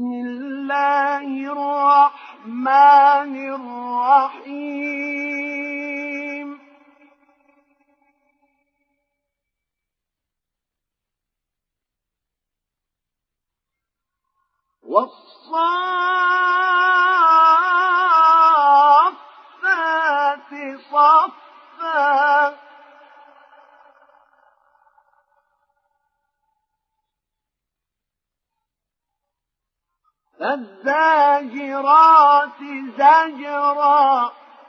بسم الله الرحمن الرحيم والصافات صفا فالزاجرات زجرا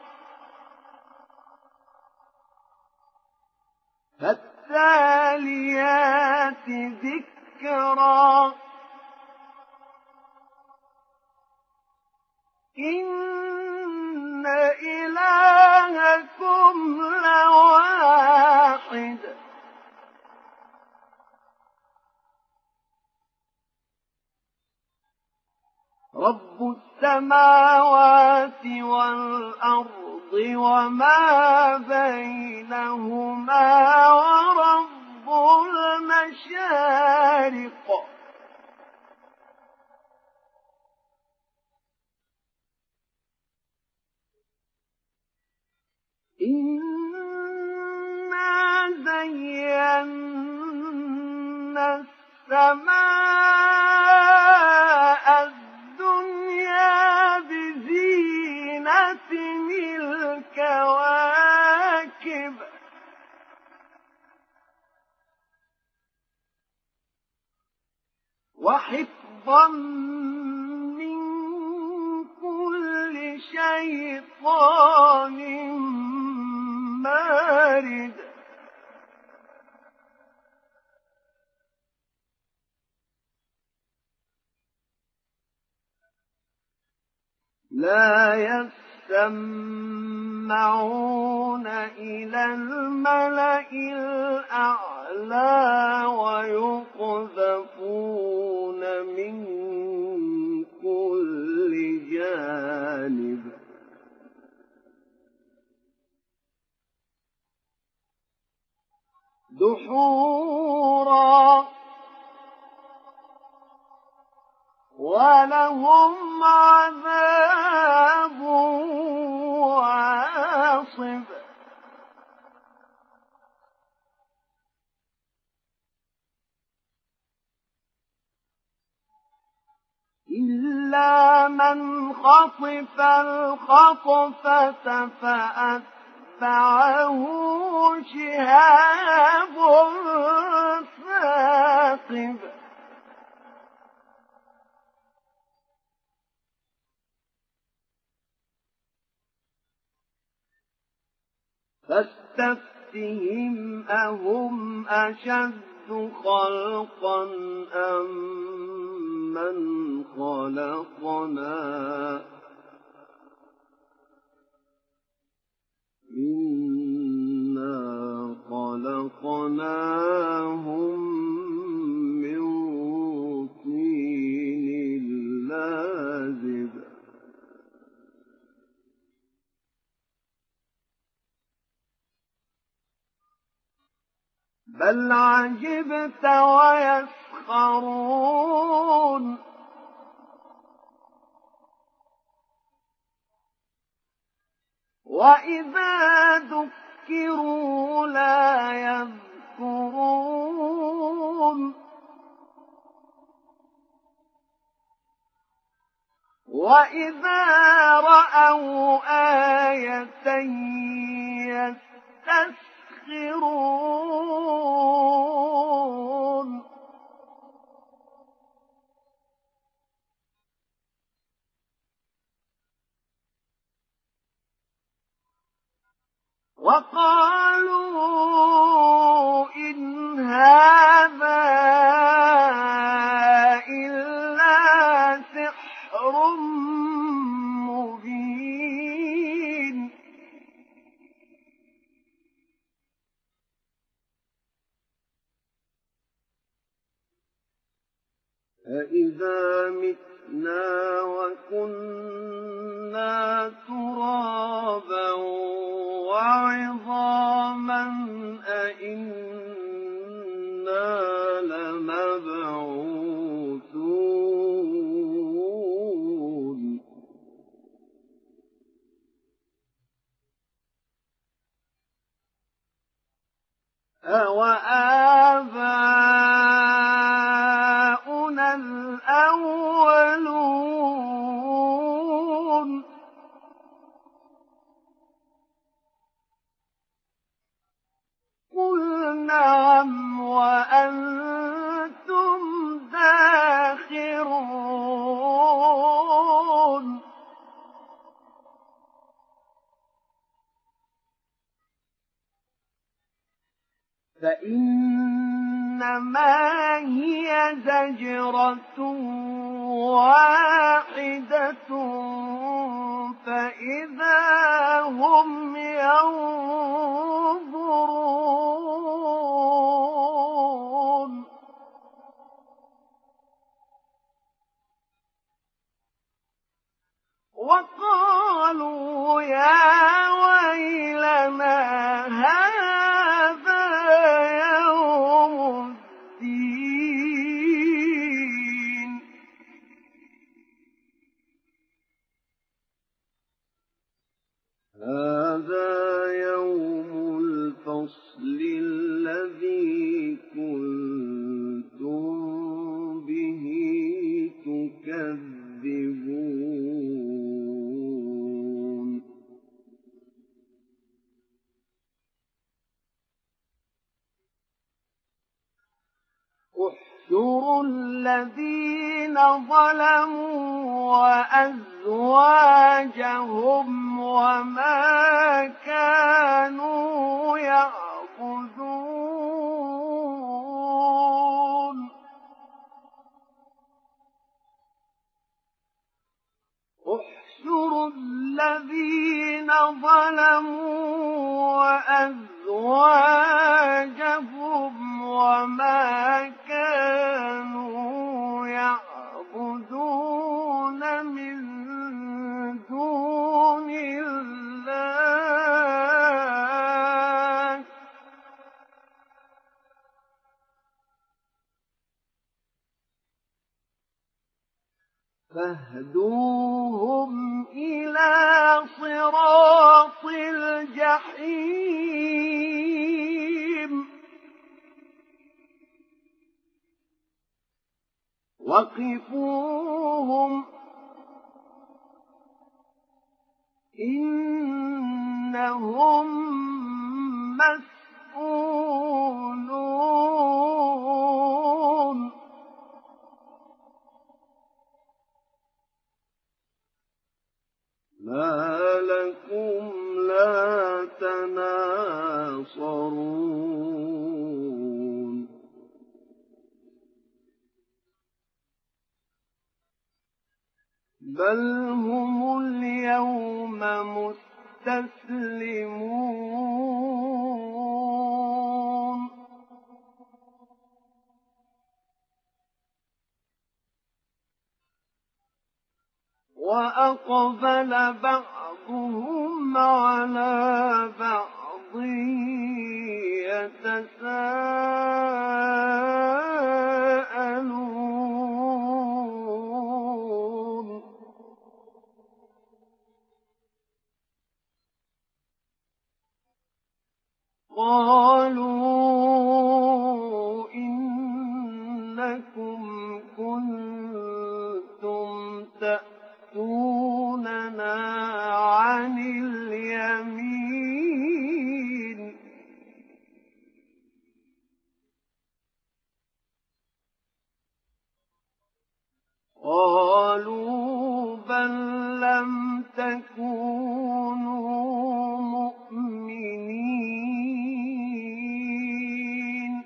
فالتاليات ذكرا إن إلهكم لواحد رب السماوات والأرض وما بينهما ورب المشارق إنا زينا السماء الدنيا بزينة الكواكب وحفظا من كل شيطان مارد لا يسمعون إلى الملأ الأعلى ويقذفون من كل جانب دحورا ولهم عذاب واصب إلا من خطف الخطفة فأتبعه شهاب ثاقب فاستفتهم أهم أشد خلقا أم من خلقنا إنا خلقناهم من طين لازب بل عجبت ويسخرون وإذا ذكروا لا يذكرون وإذا رأوا آية يستسخرون وقالوا إن هذا إلا سحر مبين أإذا متنا وكنا ترابا وعظاما أإنا لمبعوثون الأولون قل نعم وأنتم داخرون فإنما هي زجرة واحدة فإذا هم ينظرون وقالوا يا ويلنا هذا يوم الدين هذا يوم الفصل الذي كنتم به تكذبون احشروا الذين ظلموا وأزواجهم وما كانوا يعبدون احشروا الذين ظلموا وأزواجهم وما كانوا يعبدون من دون الله فاهدوهم إلى صراط الجحيم وقفوهم إنهم مسؤولون ما لكم لا تناصرون بل هم اليوم مستسلمون وأقبل بعضهم على بعض يتساءلون قالوا إنكم كنتم تأتوننا عن اليمين قالوا بل لم تكونوا مؤمنين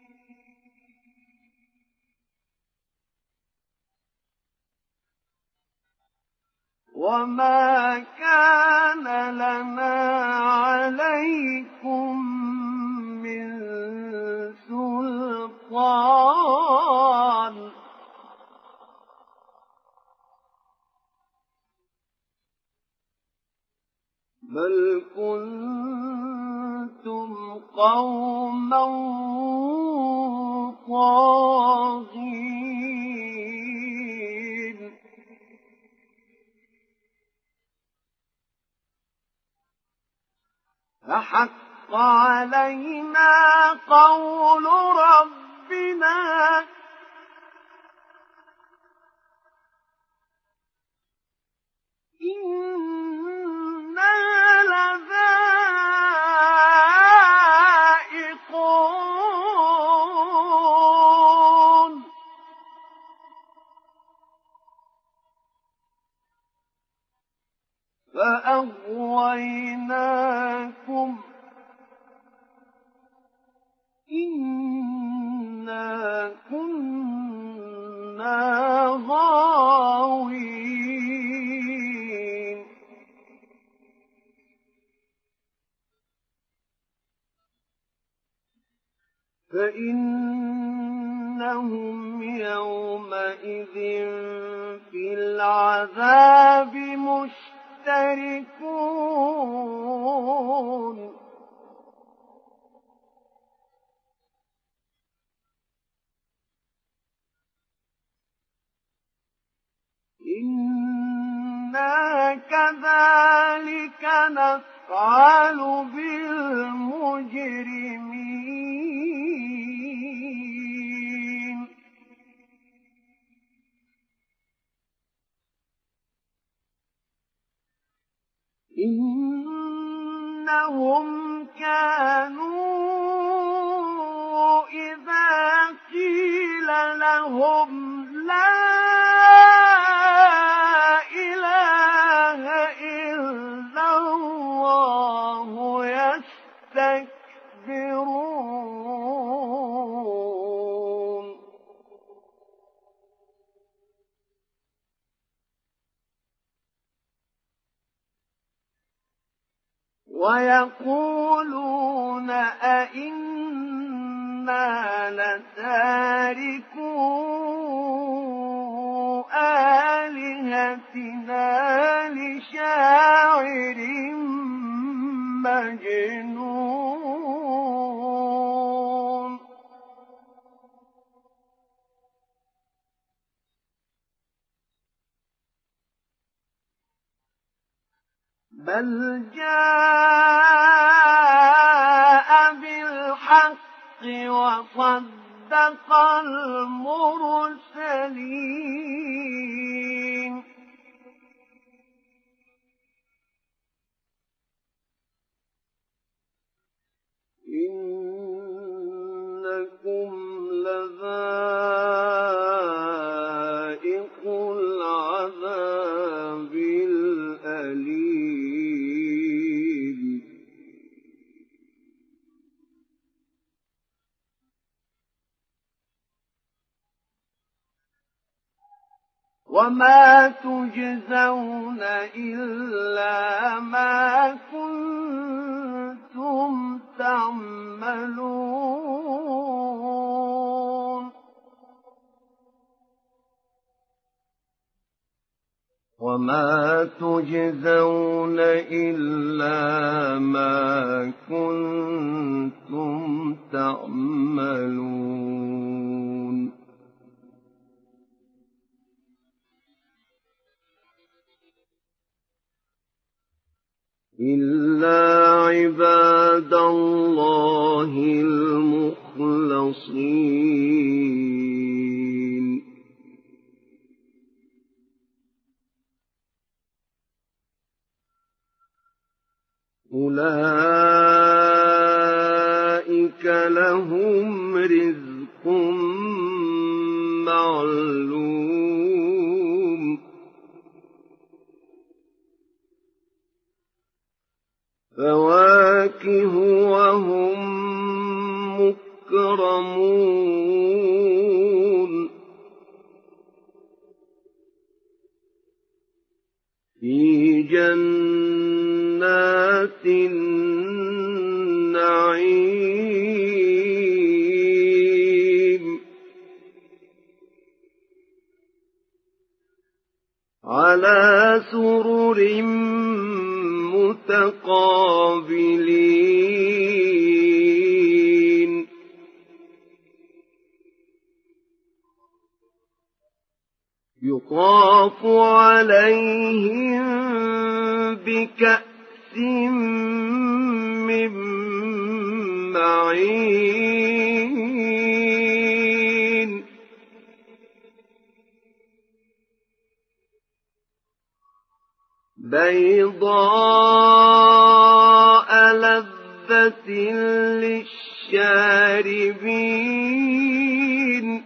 وما كان لنا عليكم من سلطان بل كنتم قوما طاغين فحق علينا قول ربنا فأغويناكم إنا كنا غاوين فإنهم يومئذ في العذاب مشتركون إنا كذلك نفعل بالمجرمين إنهم كانوا إذا قيل لهم لا إله إلا الله يستكبرون ويقولون أئنا لتاركو آلهتنا لشاعر مجنون بل جاء بالحق وصدق المرسلين إنكم لذائق العذاب الأليم وما تجزون إلا ما كنتم تعملون وما تجزون إلا ما كنتم تعملون إلا عباد الله المخلصين أولئك لهم رزق معلوم فواكه وهم مكرمون في جنات النعيم على سرر متقابلين يطاف عليهم بكأس من معين بيضاء لذة للشاربين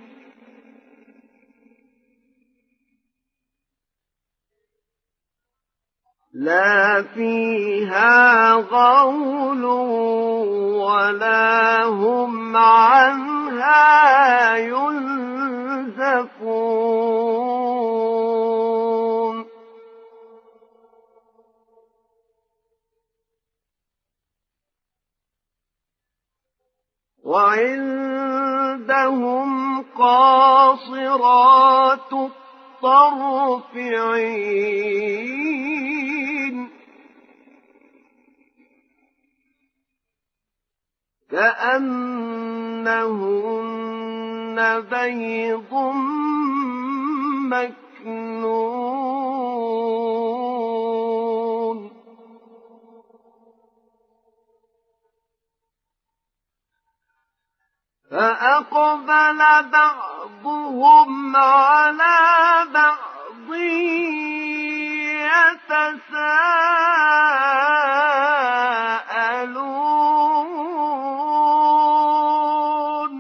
لا فيها غول ولا هم عنها ينزفون وعندهم قاصرات الطرف عين كأنهن بيض مكنون فأقبل بعضهم على بعض يتساءلون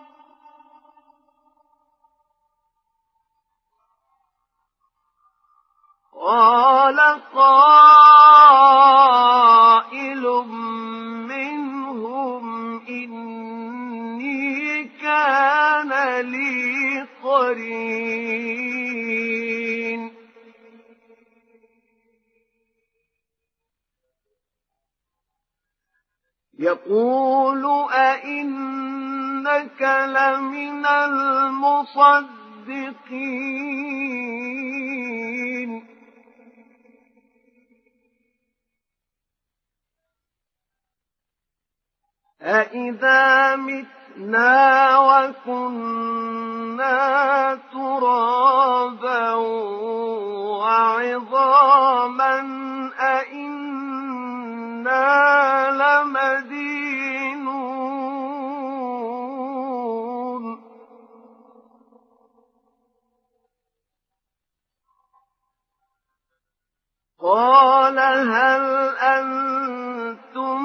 قال قائل منهم إني كان لي قرين يقول أئنك لمن المصدقين أئذا متنا وكنا ترابا وعظاما أئنا لمدينون قال هل أنتم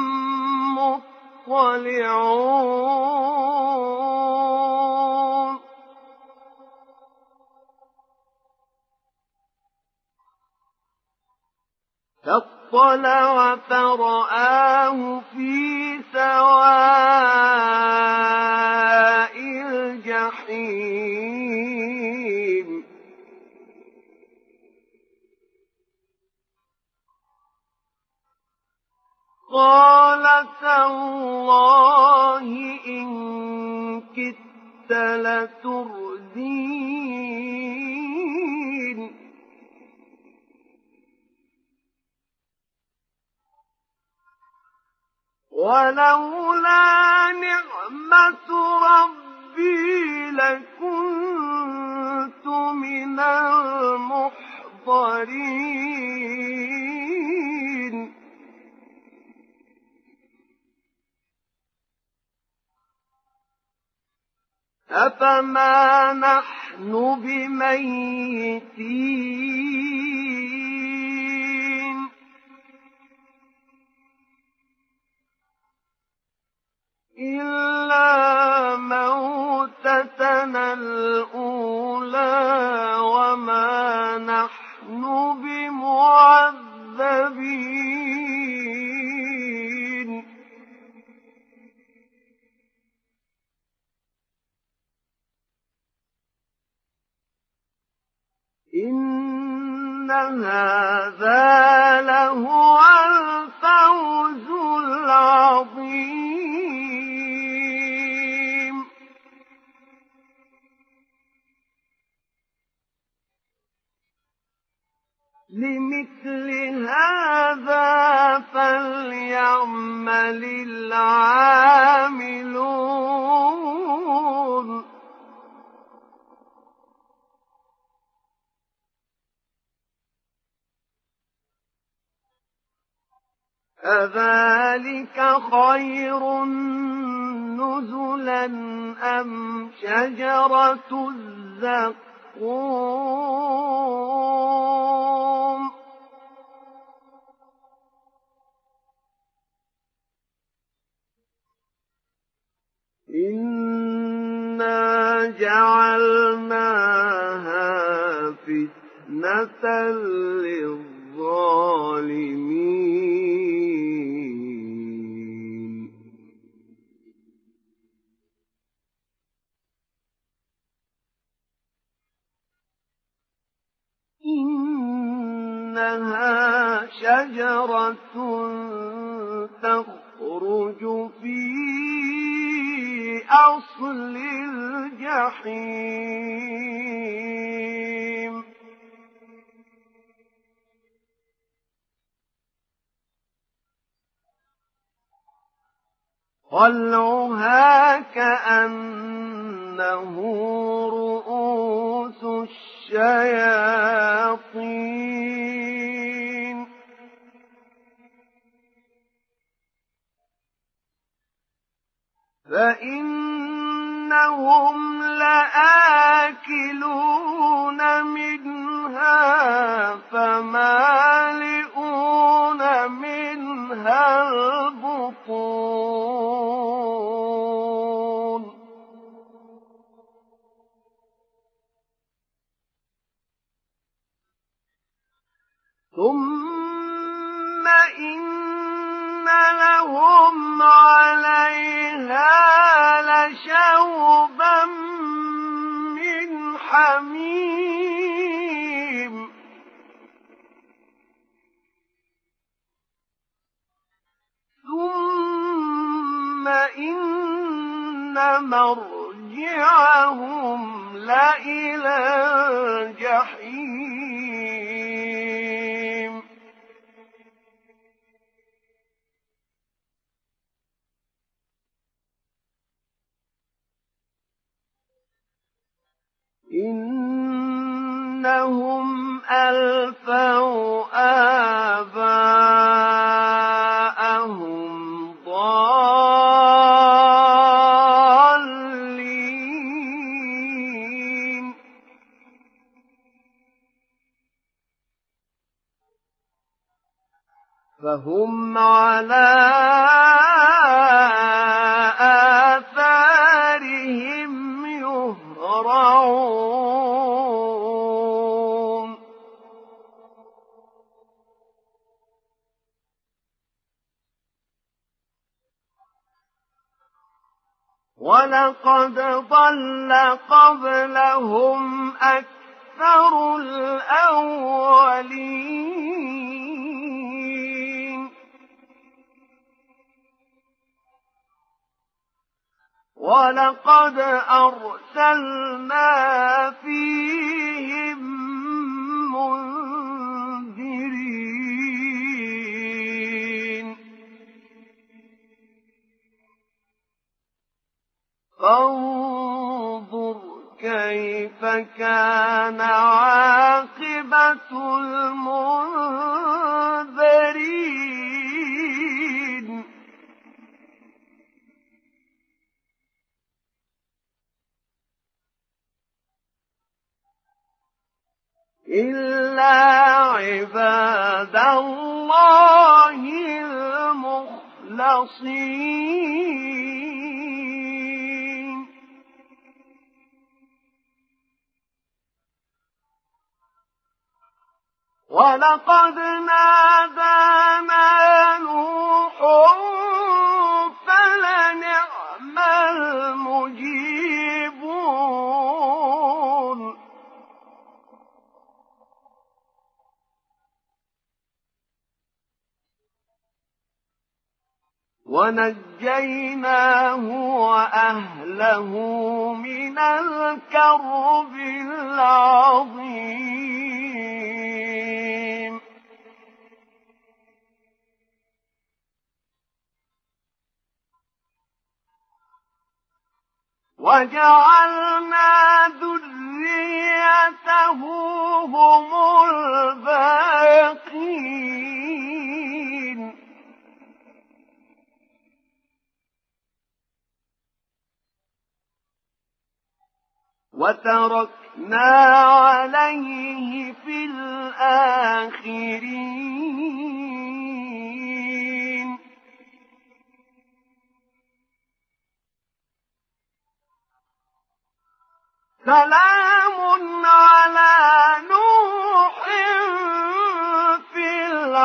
مطلعون فاطلع فرآه في سواء الجحيم قال تالله إن كدت لتردين ولولا نعمة ربي لكنت من المحضرين أفما نحن بميتين إلا موتتنا الأولى وما نحن بمعذبين إن هذا لهو الفوز العظيم لمثل هذا فليعمل العاملون أذلك خير نزلا أم شجرة الزقوم إنا جعلناها فتنة للظالمين إنها شجرة تخرج في أصل الجحيم طلعها كأنه رؤوس الشياطين فإنهم لآكلون منها فمالئون منها البطون ثم إن لهم عليها لشوبا من حميم ثم إن مرجعهم لإلى الجحيم إنهم ألفوا آباءهم ضالين فهم على آثارهم يهرعون ولقد ضل قبلهم أكثر الأولين ولقد أرسلنا فيهم منذرين فانظر كيف كان عاقبة المنذرين إلا عباد الله المخلصين ولقد نادانا نوح فلنعم المجيبون ونجيناه وأهله من الكرب العظيم وجعلنا ذريته هم الباقين وتركنا عليه في الآخرين سلام على نوح في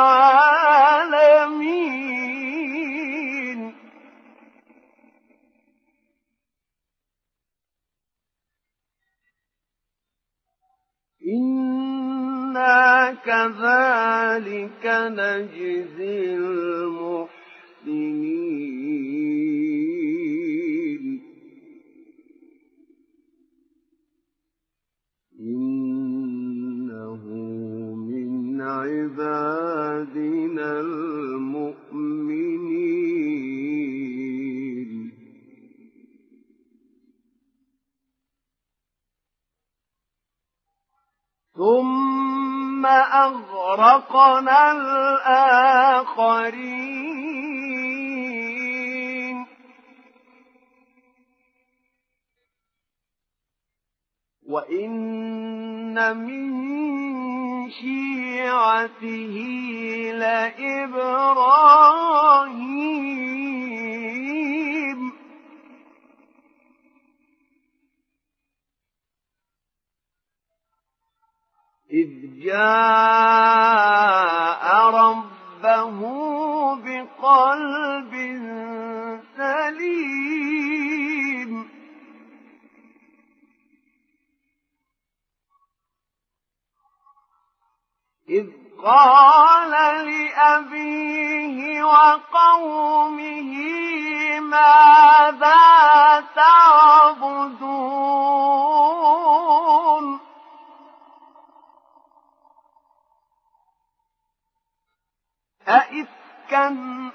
العالمين إنا كذلك نجزي المحسنين إنه من عبادنا المؤمنين ثم أغرقنا الآخرين وإن من شيعته لإبراهيم إذ جاء ربه بقلب سليم إذ قال لأبيه وقومه ماذا تعبدون أئفكا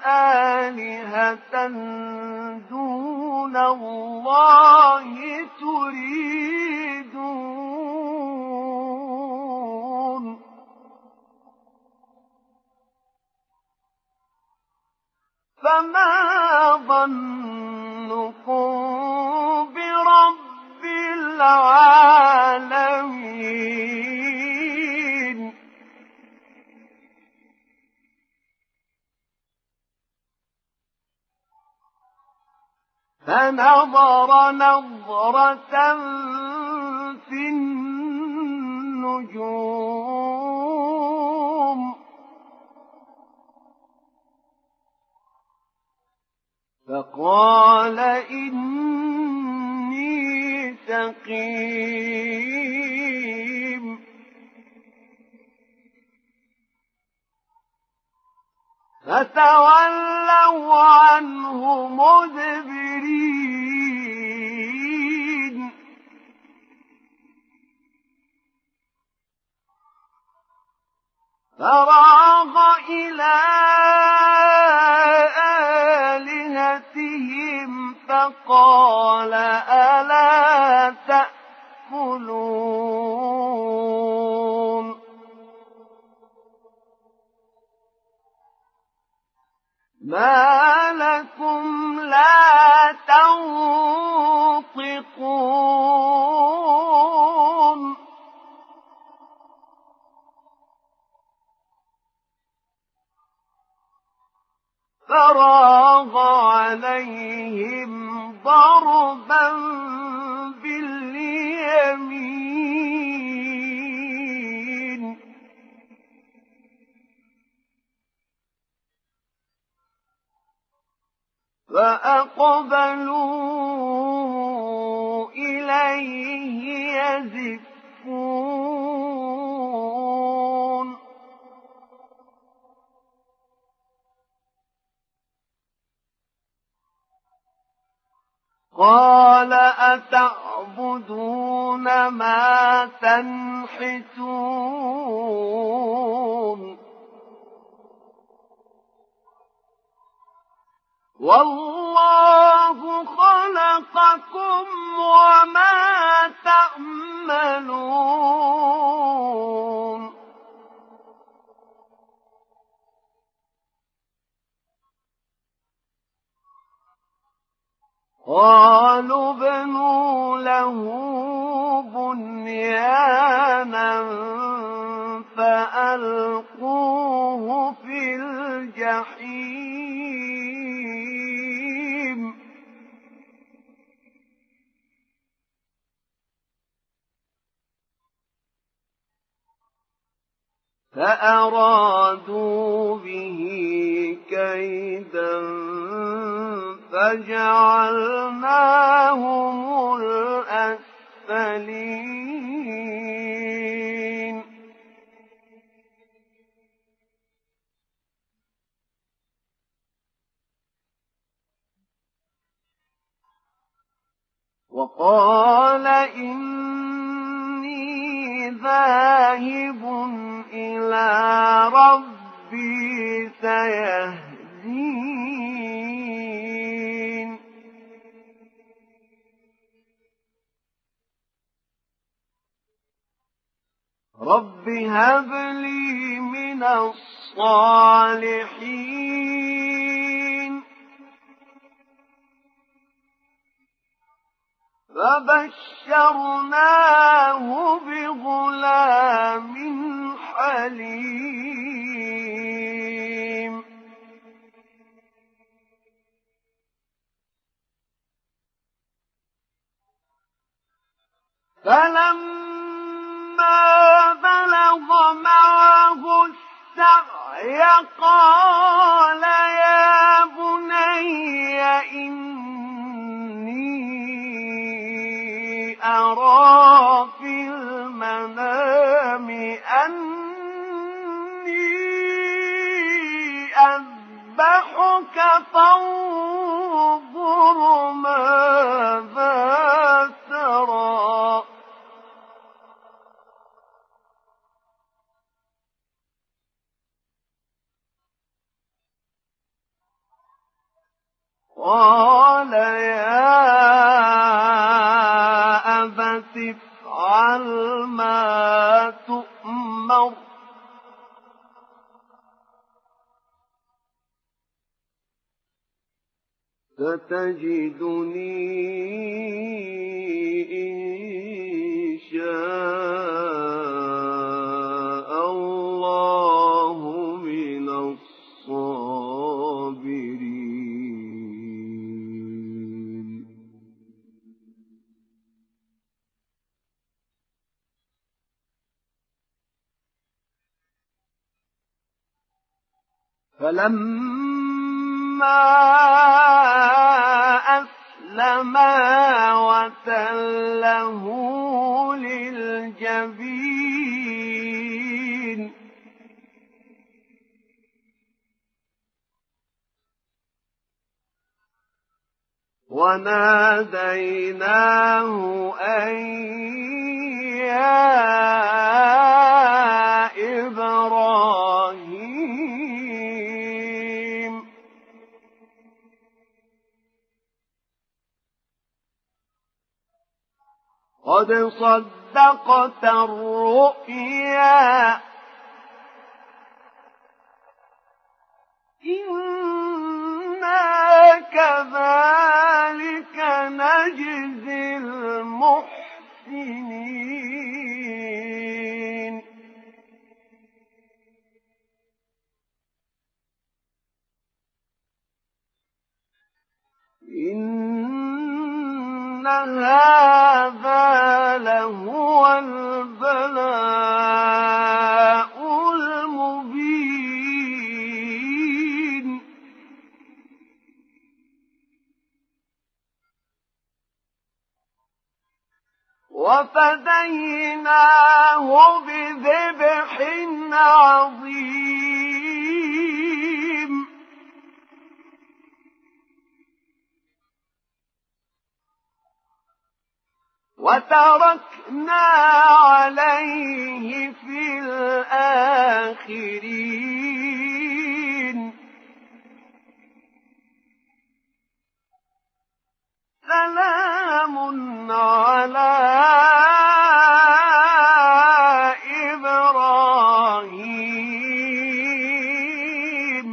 آلهة دون الله تريدون فما ظنكم برب العالمين فنظر نظرة في النجوم فقال إني سقيم فتولوا عنه مدبرين فراغ إلى آلهتهم فقال ألا تأكلون ما لكم لا تنطقون فراغ عليهم ضربا باليمين فأقبلوا إليه يزفون قال أتعبدون ما تنحتون والله خلقكم وما تعملون قالوا ابنوا له بنيانا فألقوه في الجحيم فأرادوا به كيدا فجعلناهم الأسفلين وقال إني ذاهب إلى ربي سيهدين رب هب لي من الصالحين فبشرناه بغلام حليم فلما بلغ معه السعي قال يا بني إني أرى في المنام أني أذبحك فانظر ماذا ترى قال يا أبت افعل ما تؤمر ستجدني إن شاء الله من الصابرين فلما أسلما وتله للجبين وناديناه أن يا إبراهيم قد صدقت الرؤيا إنا كذلك نجزي المحسنين إن هذا لهو البلاء المبين وفديناه بذبح عظيم وتركنا عليه في الآخرين سلام على إبراهيم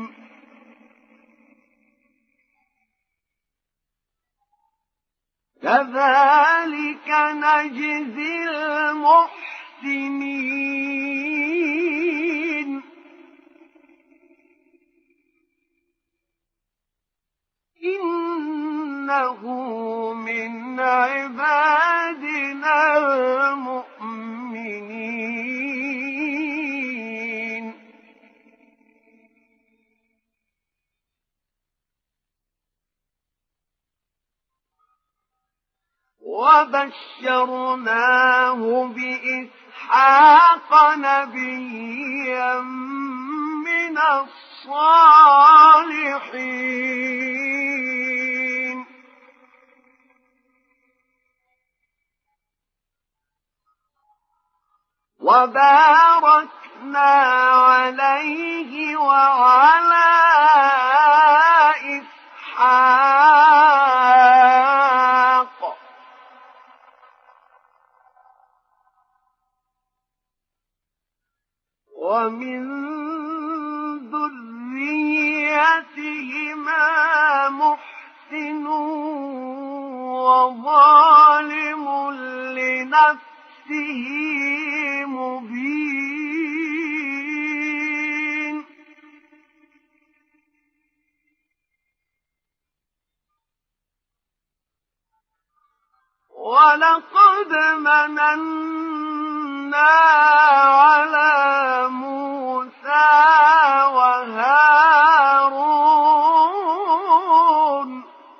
كذلك نجزي المحسنين إنه من عبادنا المؤمنين وبشرناه بإسحاق نبيا من الصالحين وباركنا عليه وعلى إسحاق ومن ذريتهما محسن وظالم لنفسه مبين ولقد مننا على موسى وهارون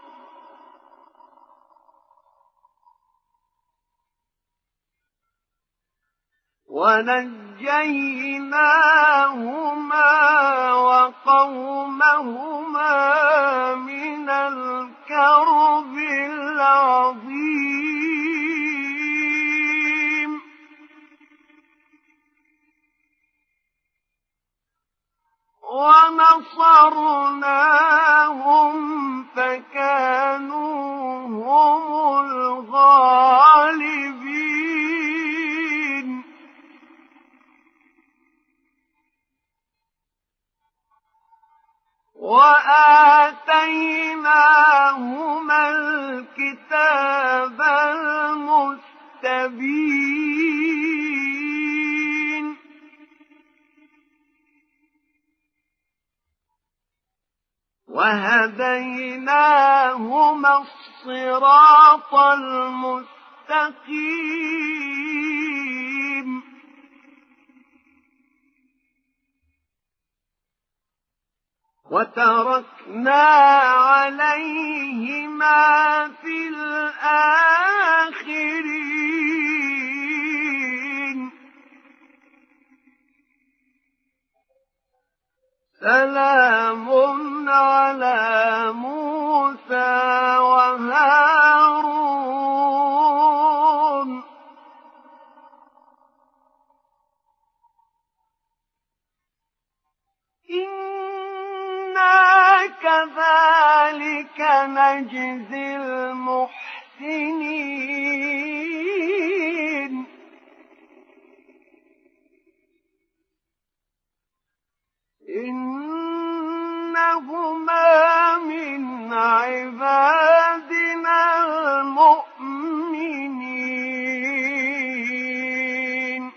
ونجيناهما وقومهما من الكرب العظيم ونصرناهم فكانوا هم الغالبين وآتيناهما الكتاب المستبين وهديناهما الصراط المستقيم وتركنا عليهما في الآخرين سلام على موسى وهارون إنا كذلك نجزي المحسنين إنهما من عبادنا المؤمنين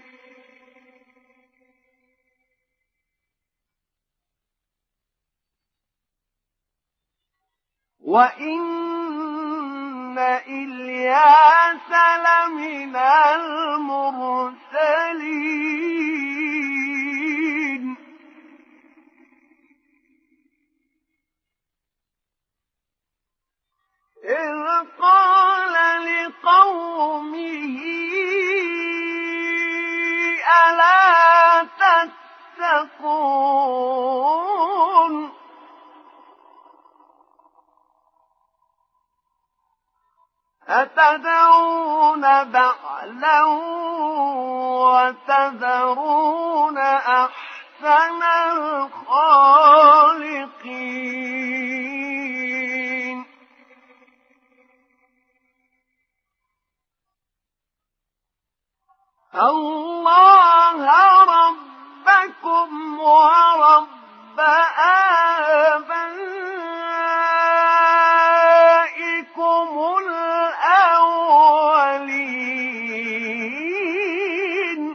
وإن إلياس لمن المرسلين إذ قال لقومه ألا تتقون أتدعون بعلا وتذرون أحسن الخالقين الله ربكم ورب آبائكم الأولين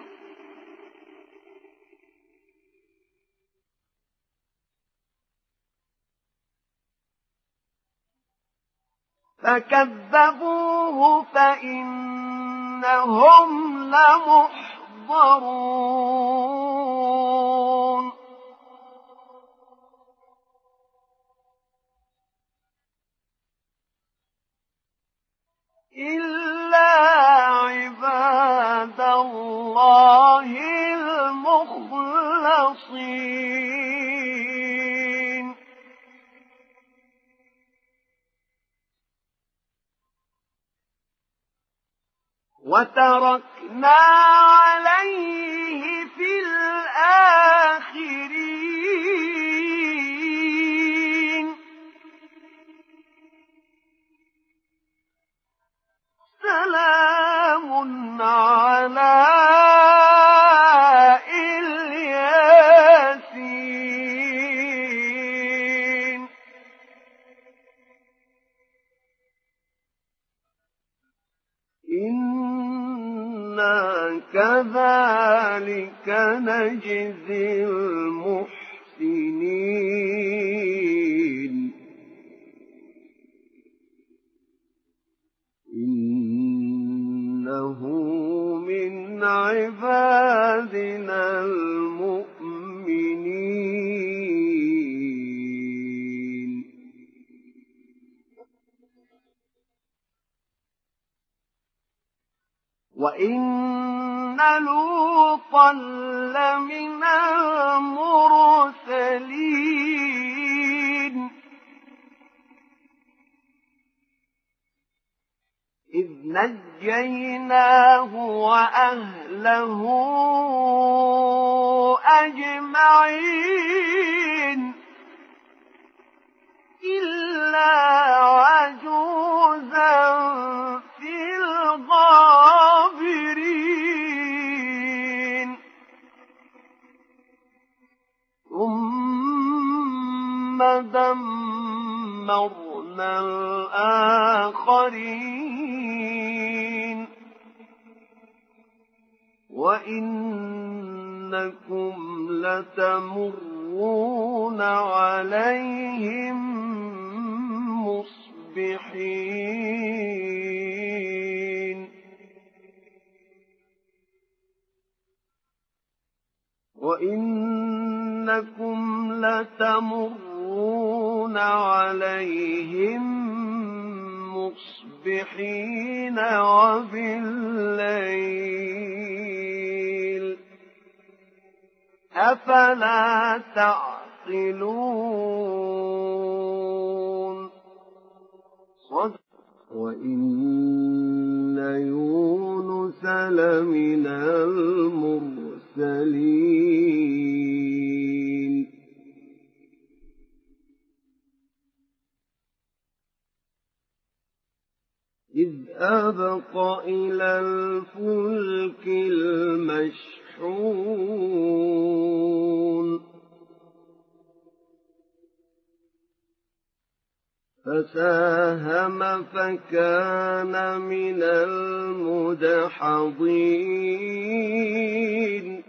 فكذبوه فإنهم لمحضرون إلا عباد الله المخلصين وتركنا عليه في الآخرين سلام على الياسين إنا كذلك نجزي المحسنين إنه من عبادنا المؤمنين وإن لوطا لمن المرسلين إذ نجيناه وأهله أجمعين إلا عجوزا في الغابرين ثم دمرنا الآخرين وإنكم لتمرون عليهم مصبحين وإنكم لتمرون عليهم مصبحين وبالليل أفلا تعقلون وإن يونس لمن المرسلين إذ أبق إلى الفلك المشحون فساهم فكان من المدحضين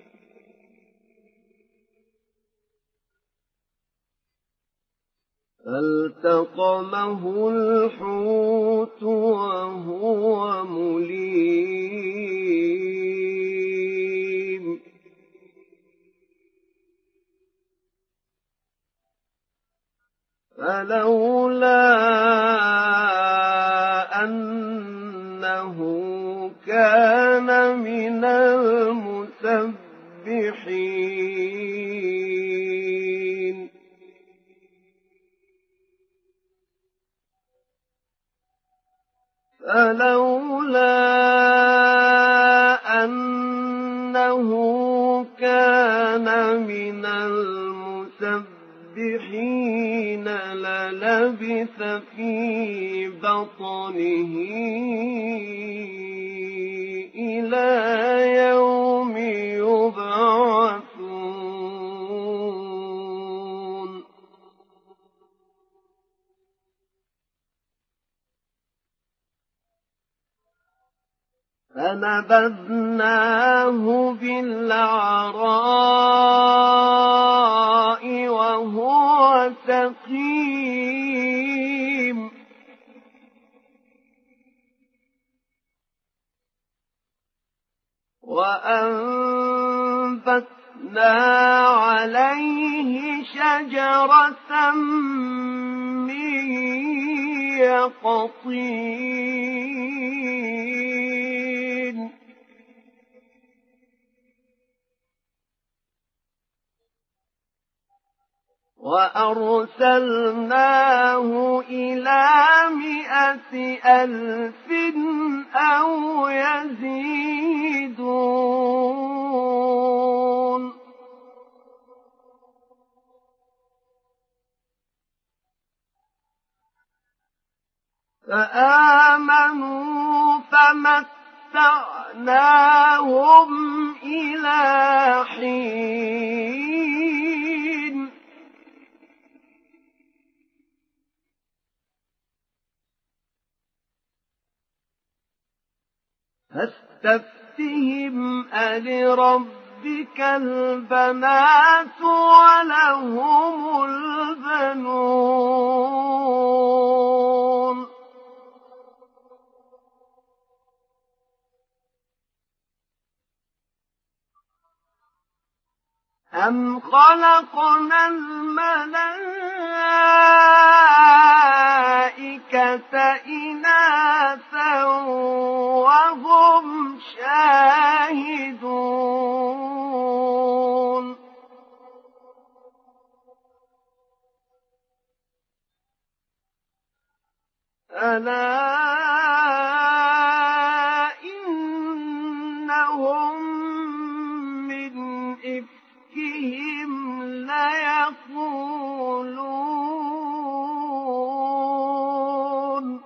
فالتقمه الحوت وهو مليم فلولا أنه كان من المسبحين للبث في بطنه إلى يوم يبعثون فنبذناه بالعراء وهو سقيم وأنبتنا عليه شجرة من يقطين وأرسلناه إلى 100,000 أو يزيدون فآمنوا فمتعناهم إلى حين فاستفتهم ألربك البنات ولهم البنون أم خلقنا الملائكة إناثا وهم شاهدون ألا إنهم من إفكهم ليقولون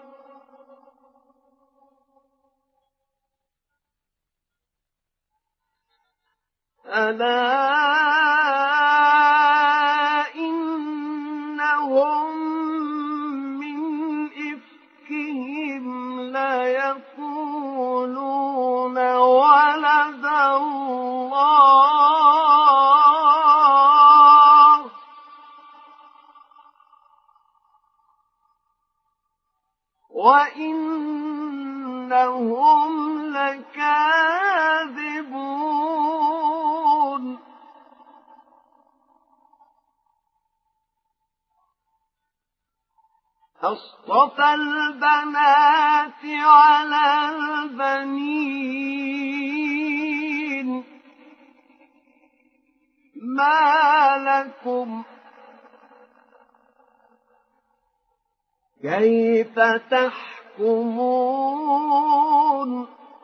ألا إنهم من إفكهم ليقولون ولد الله وإنهم لكاذبون أصطفى البنات على البنين ما لكم كيف تحكمون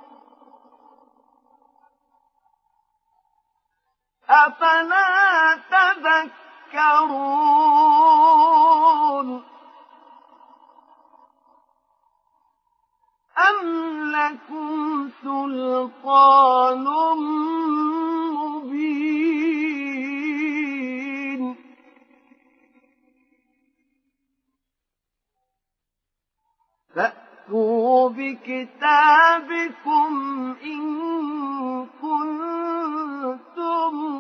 أفلا تذكرون أم لكم سلطان مبين فأتوا بكتابكم إن كنتم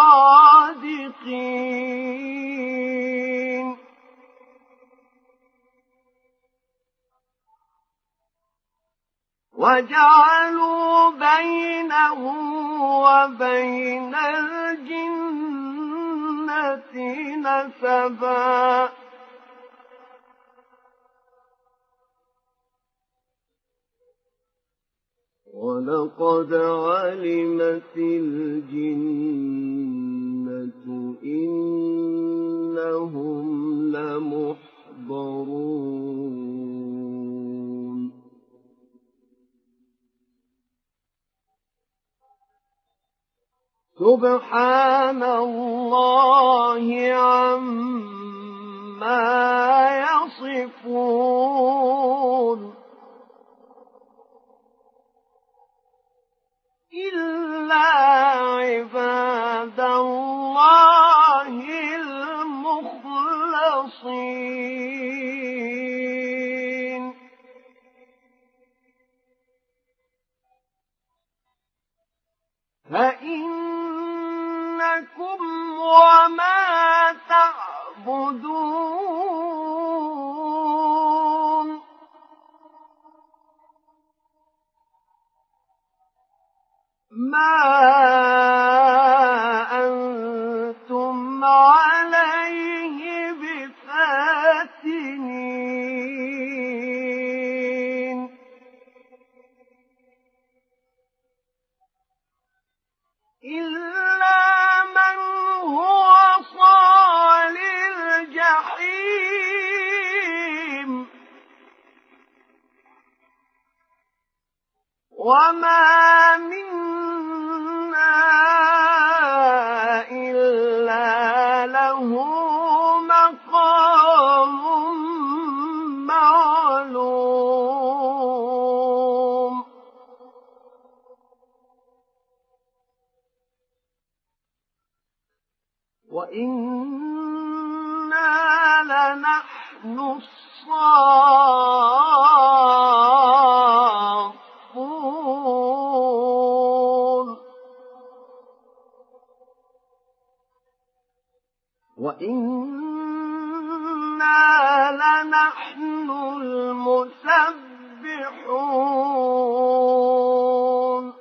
صادقين وجعلوا بينه وبين الجنة نسبا ولقد علمت الجنة إنهم لمحضرون سبحان الله عما يصفون إلا عباد الله المخلصين فإنكم وما تعبدون ما وإنا لنحن الصافون وإنا لنحن المسبحون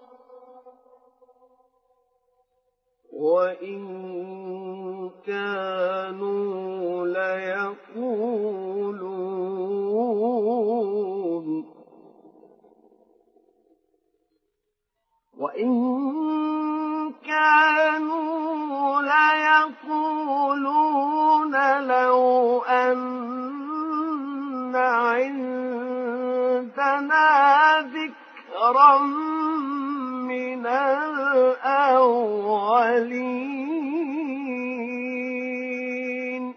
وإن كانوا ليقولون لو أن عندنا ذكرا من الأولين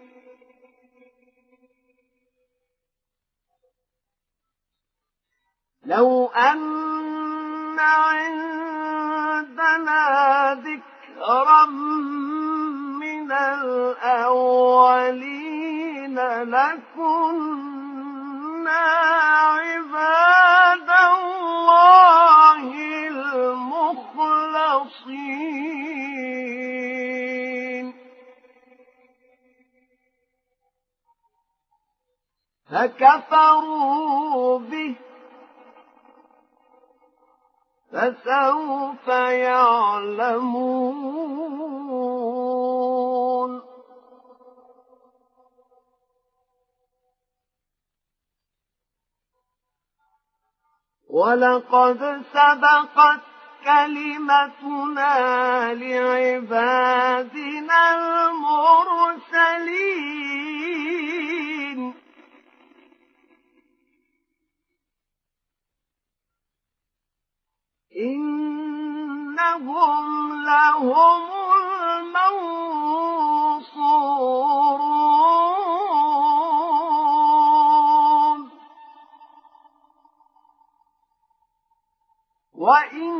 لو أن عندنا ذكرا من الأولين لكنا عباد الله المخلصين فكفروا به فسوف يعلمون ولقد سبقت كلمتنا لعبادنا المرسلين إنهم لهم المنصورون وإن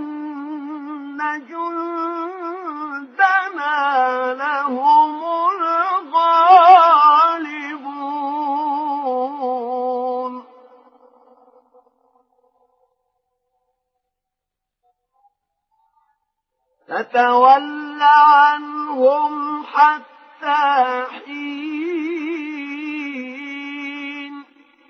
جندنا لهم الغالبون فتول عنهم حتى حين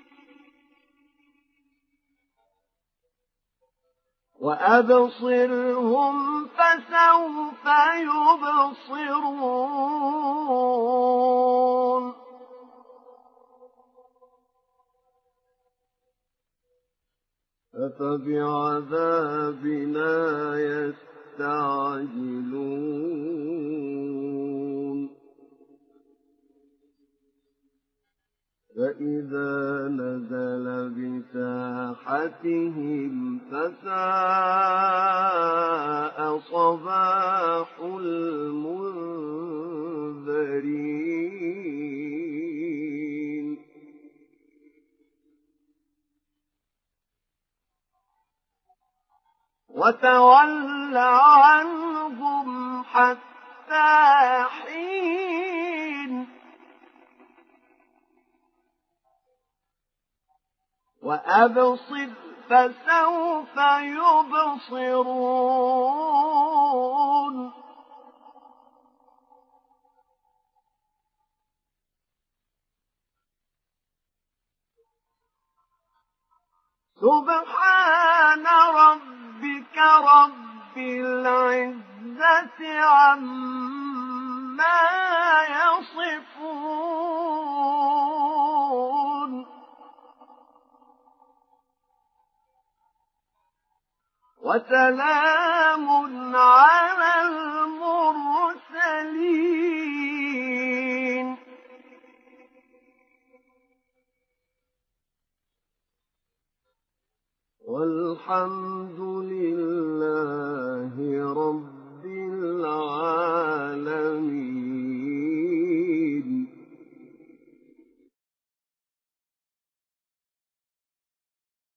وأبصرهم فسوف يبصرون أفبعذابنا يستعجلون فإذا نزل بساحتهم فساء صباح المنذرين وتول عنهم حتى حين وأبصر فسوف يبصرون سبحان ربك رب العزة عما يصفون وسلام على المرسلين والحمد